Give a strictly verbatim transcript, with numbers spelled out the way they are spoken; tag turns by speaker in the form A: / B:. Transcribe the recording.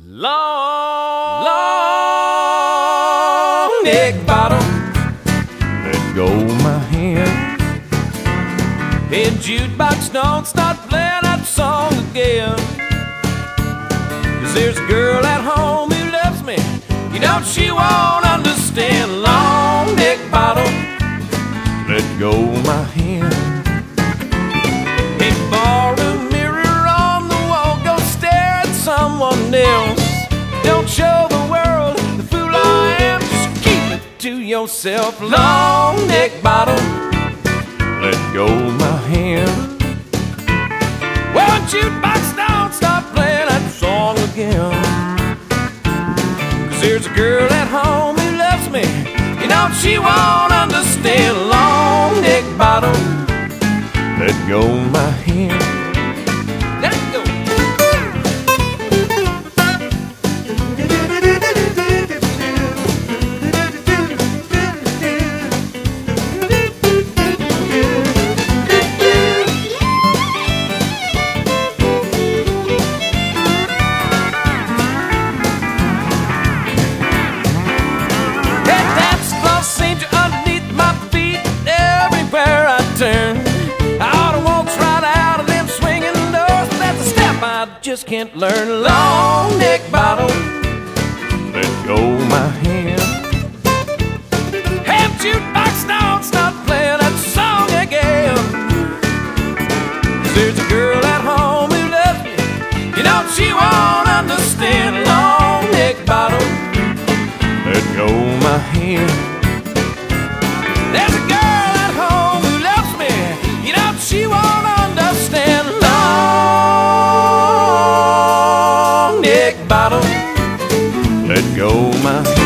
A: Long, long neck bottom, let go my hand. Hey, jukebox, don't start playing that song again. Cause there's a girl at home who loves me, you know she won't understand. Long neck bottom, let go my hand. Hey, borrow mirror on the wall, go stare at someone else. Don't show the world the fool I am, just keep it to yourself. Long neck bottom, let go my hand. Well, jukebox, don't stop playing that song again. Cause there's a girl at home who loves me, you know she won't understand. Long neck bottom, let go my hand. Let it go. Turn. All the walks right out of them swinging doors, but that's a step I just can't learn. Long neck bottom, let go my hand. Have jukebox, don't stop playing that song again. Cause there's a girl at home who loves me, you know she won't understand. Long neck bottom, let go my hand. There's a girl she won't understand. Long neck bottom, let go my